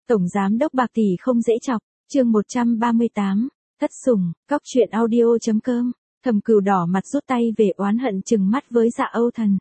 Tổng giám đốc bạc tỷ không dễ chọc, chương 138, thất sủng, cóc truyện audio.com. Thẩm Cửu đỏ mặt rút tay về oán hận trừng mắt với Dạ Âu Thần.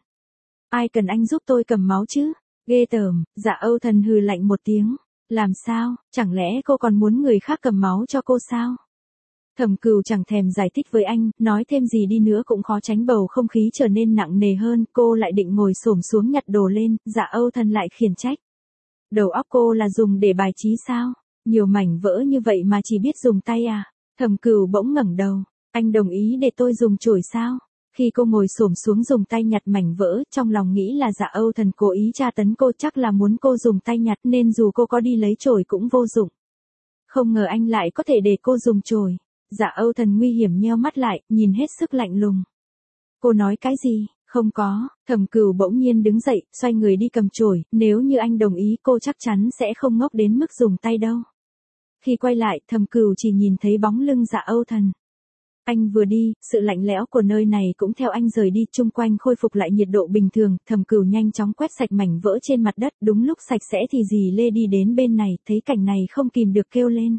Ai cần anh giúp tôi cầm máu chứ? Ghê tởm. Dạ Âu Thần hừ lạnh một tiếng. Làm sao, chẳng lẽ cô còn muốn người khác cầm máu cho cô sao? Thẩm Cửu chẳng thèm giải thích với anh, nói thêm gì đi nữa cũng khó tránh bầu không khí trở nên nặng nề hơn, cô lại định ngồi xổm xuống nhặt đồ lên, Dạ Âu Thần lại khiển trách. Đầu óc cô là dùng để bài trí sao? Nhiều mảnh vỡ như vậy mà chỉ biết dùng tay à? Thẩm Cửu bỗng ngẩng đầu, anh đồng ý để tôi dùng chổi sao? Khi cô ngồi xổm xuống dùng tay nhặt mảnh vỡ, trong lòng nghĩ là Dạ Âu Thần cố ý tra tấn cô, chắc là muốn cô dùng tay nhặt nên dù cô có đi lấy chổi cũng vô dụng. Không ngờ anh lại có thể để cô dùng chổi. Dạ Âu Thần nguy hiểm nheo mắt lại, nhìn hết sức lạnh lùng. Cô nói cái gì? Không có. Thẩm Cửu bỗng nhiên đứng dậy, xoay người đi cầm chổi, nếu như anh đồng ý cô chắc chắn sẽ không ngốc đến mức dùng tay đâu. Khi quay lại, Thẩm Cửu chỉ nhìn thấy bóng lưng Dạ Âu Thần. Anh vừa đi, sự lạnh lẽo của nơi này cũng theo anh rời đi, chung quanh khôi phục lại nhiệt độ bình thường, Thẩm Cửu nhanh chóng quét sạch mảnh vỡ trên mặt đất, đúng lúc sạch sẽ thì dì Lê đi đến bên này, thấy cảnh này không kìm được kêu lên.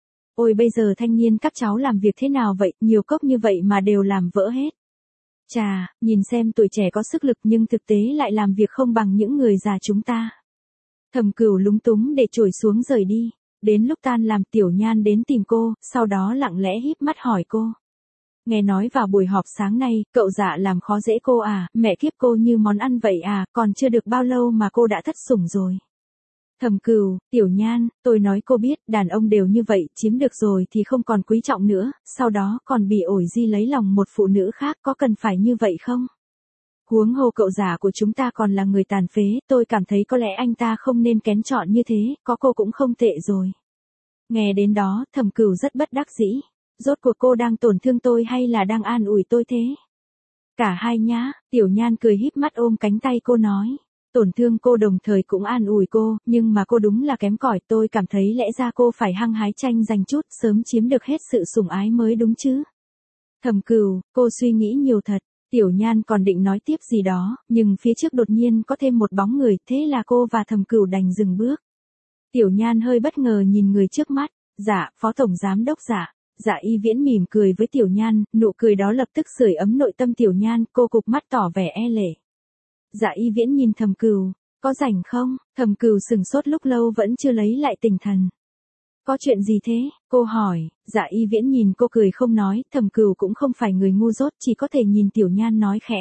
Ôi bây giờ thanh niên các cháu làm việc thế nào vậy, nhiều cốc như vậy mà đều làm vỡ hết. Chà, nhìn xem tuổi trẻ có sức lực nhưng thực tế lại làm việc không bằng những người già chúng ta. Thẩm Cửu lúng túng để chổi xuống rời đi. Đến lúc tan làm Tiểu Nhan đến tìm cô, sau đó lặng lẽ híp mắt hỏi cô. Nghe nói vào buổi họp sáng nay, cậu Dạ làm khó dễ cô à, mẹ kiếp cô như món ăn vậy à, còn chưa được bao lâu mà cô đã thất sủng rồi. Thẩm Cửu, Tiểu Nhan, tôi nói cô biết, đàn ông đều như vậy, chiếm được rồi thì không còn quý trọng nữa, sau đó còn bị ổi di lấy lòng một phụ nữ khác, có cần phải như vậy không? Huống hồ cậu Dạ của chúng ta còn là người tàn phế, tôi cảm thấy có lẽ anh ta không nên kén chọn như thế, có cô cũng không tệ rồi. Nghe đến đó, Thẩm Cửu rất bất đắc dĩ. Rốt cuộc cô đang tổn thương tôi hay là đang an ủi tôi thế? Cả hai nhá. Tiểu Nhan cười híp mắt ôm cánh tay cô nói. Tổn thương cô đồng thời cũng an ủi cô, nhưng mà cô đúng là kém cỏi, tôi cảm thấy lẽ ra cô phải hăng hái tranh giành chút, sớm chiếm được hết sự sủng ái mới đúng chứ. Thẩm Cửu, cô suy nghĩ nhiều thật. Tiểu Nhan còn định nói tiếp gì đó, nhưng phía trước đột nhiên có thêm một bóng người, thế là cô và Thẩm Cửu đành dừng bước. Tiểu Nhan hơi bất ngờ nhìn người trước mắt. Dạ, Phó Tổng Giám Đốc Dạ. Dạ Y Viễn mỉm cười với Tiểu Nhan, nụ cười đó lập tức sưởi ấm nội tâm Tiểu Nhan, cô cụp mắt tỏ vẻ e lệ. Dạ Y Viễn nhìn Thẩm Cửu, có rảnh không? Thẩm Cửu sừng sốt lúc lâu vẫn chưa lấy lại tinh thần. Có chuyện gì thế? Cô hỏi. Dạ Y Viễn nhìn cô cười không nói, Thẩm Cửu cũng không phải người ngu dốt, chỉ có thể nhìn Tiểu Nhan nói khẽ.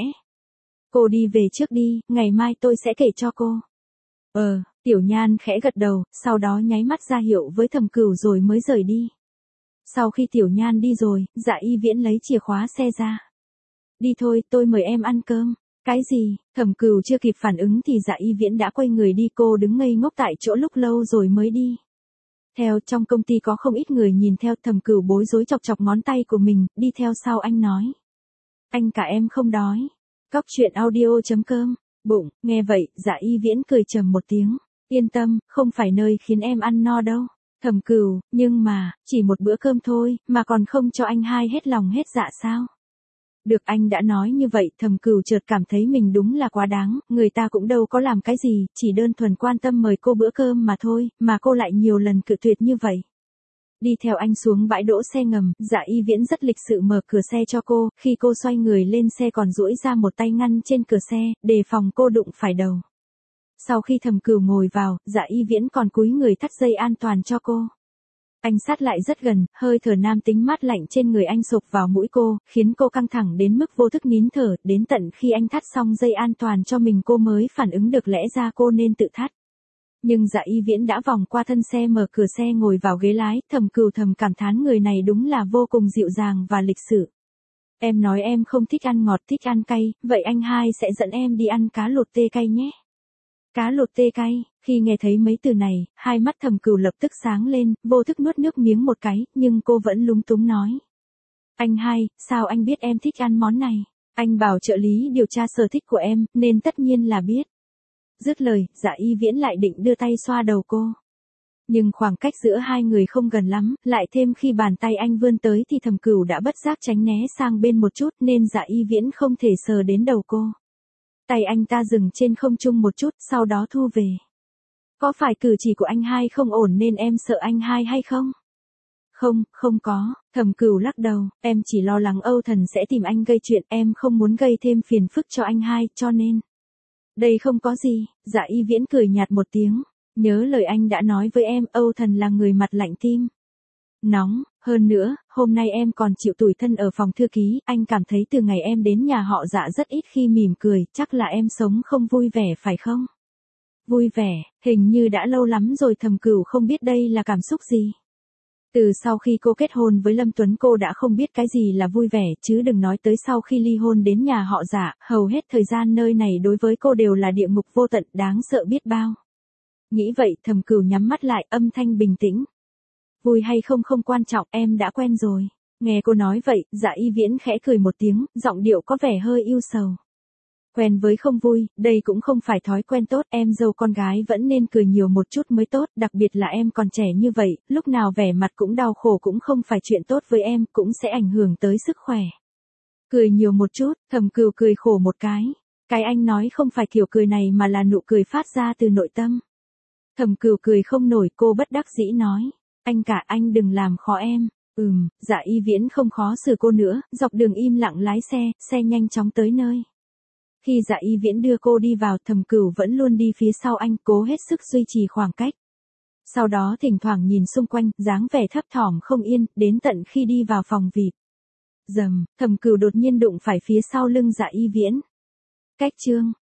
Cô đi về trước đi, ngày mai tôi sẽ kể cho cô. Tiểu Nhan khẽ gật đầu, sau đó nháy mắt ra hiệu với Thẩm Cửu rồi mới rời đi. Sau khi Tiểu Nhan đi rồi, Dạ Y Viễn lấy chìa khóa xe ra. Đi thôi, tôi mời em ăn cơm. Cái gì? Thẩm Cửu chưa kịp phản ứng thì Dạ Y Viễn đã quay người đi, cô đứng ngây ngốc tại chỗ lúc lâu rồi mới đi. Theo trong công ty có không ít người nhìn theo, Thẩm Cửu bối rối chọc chọc ngón tay của mình, đi theo sau anh nói. Anh cả em không đói. Cóc truyện audio.com. Bụng, nghe vậy, Dạ Y Viễn cười trầm một tiếng. Yên tâm, không phải nơi khiến em ăn no đâu. Thẩm Cửu, nhưng mà, chỉ một bữa cơm thôi, mà còn không cho anh hai hết lòng hết dạ sao? Được, anh đã nói như vậy, Thẩm Cửu chợt cảm thấy mình đúng là quá đáng, người ta cũng đâu có làm cái gì, chỉ đơn thuần quan tâm mời cô bữa cơm mà thôi, mà cô lại nhiều lần cự tuyệt như vậy. Đi theo anh xuống bãi đỗ xe ngầm, Dạ Y Viễn rất lịch sự mở cửa xe cho cô, khi cô xoay người lên xe còn duỗi ra một tay ngăn trên cửa xe, đề phòng cô đụng phải đầu. Sau khi Thẩm Cửu ngồi vào, Dạ Y Viễn còn cúi người thắt dây an toàn cho cô. Anh sát lại rất gần, hơi thở nam tính mát lạnh trên người anh sộc vào mũi cô, khiến cô căng thẳng đến mức vô thức nín thở, đến tận khi anh thắt xong dây an toàn cho mình cô mới phản ứng được lẽ ra cô nên tự thắt. Nhưng Dạ Y Viễn đã vòng qua thân xe mở cửa xe ngồi vào ghế lái, Thẩm Cửu thầm cảm thán người này đúng là vô cùng dịu dàng và lịch sự. Em nói em không thích ăn ngọt, thích ăn cay, vậy anh hai sẽ dẫn em đi ăn cá lột tê cay nhé. Cá lột tê cay, khi nghe thấy mấy từ này, hai mắt Thẩm Cửu lập tức sáng lên, vô thức nuốt nước miếng một cái, nhưng cô vẫn lúng túng nói. Anh hai, sao anh biết em thích ăn món này? Anh bảo trợ lý điều tra sở thích của em, nên tất nhiên là biết. Dứt lời, Dạ Y Viễn lại định đưa tay xoa đầu cô. Nhưng khoảng cách giữa hai người không gần lắm, lại thêm khi bàn tay anh vươn tới thì Thẩm Cửu đã bất giác tránh né sang bên một chút nên Dạ Y Viễn không thể sờ đến đầu cô. Tay anh ta dừng trên không trung một chút, sau đó thu về. Có phải cử chỉ của anh hai không ổn nên em sợ anh hai hay không? Không, không có, Thẩm Cửu lắc đầu, em chỉ lo lắng Âu Thần sẽ tìm anh gây chuyện, em không muốn gây thêm phiền phức cho anh hai, cho nên. Đây không có gì, Dạ Y Viễn cười nhạt một tiếng, nhớ lời anh đã nói với em, Âu Thần là người mặt lạnh tim nóng, hơn nữa, hôm nay em còn chịu tủi thân ở phòng thư ký, anh cảm thấy từ ngày em đến nhà họ Dạ rất ít khi mỉm cười, chắc là em sống không vui vẻ phải không? Vui vẻ, hình như đã lâu lắm rồi, Thẩm Cửu không biết đây là cảm xúc gì. Từ sau khi cô kết hôn với Lâm Tuấn cô đã không biết cái gì là vui vẻ, chứ đừng nói tới sau khi ly hôn đến nhà họ Dạ, hầu hết thời gian nơi này đối với cô đều là địa ngục vô tận, đáng sợ biết bao. Nghĩ vậy, Thẩm Cửu nhắm mắt lại, âm thanh bình tĩnh. Vui hay không không quan trọng, em đã quen rồi. Nghe cô nói vậy, Dạ Y Viễn khẽ cười một tiếng, giọng điệu có vẻ hơi ưu sầu. Quen với không vui, đây cũng không phải thói quen tốt, em dâu con gái vẫn nên cười nhiều một chút mới tốt, đặc biệt là em còn trẻ như vậy, lúc nào vẻ mặt cũng đau khổ cũng không phải chuyện tốt với em, cũng sẽ ảnh hưởng tới sức khỏe. Cười nhiều một chút, Thẩm Cửu cười khổ một cái anh nói không phải kiểu cười này mà là nụ cười phát ra từ nội tâm. Thẩm Cửu cười không nổi, cô bất đắc dĩ nói, anh đừng làm khó em. Dạ Y Viễn không khó xử cô nữa, dọc đường im lặng lái xe nhanh chóng tới nơi. Khi Dạ Y Viễn đưa cô đi vào, Thẩm Cửu vẫn luôn đi phía sau anh, cố hết sức duy trì khoảng cách. Sau đó thỉnh thoảng nhìn xung quanh, dáng vẻ thấp thỏm không yên, đến tận khi đi vào phòng VIP. Thẩm Cửu đột nhiên đụng phải phía sau lưng Dạ Y Viễn. Cách chương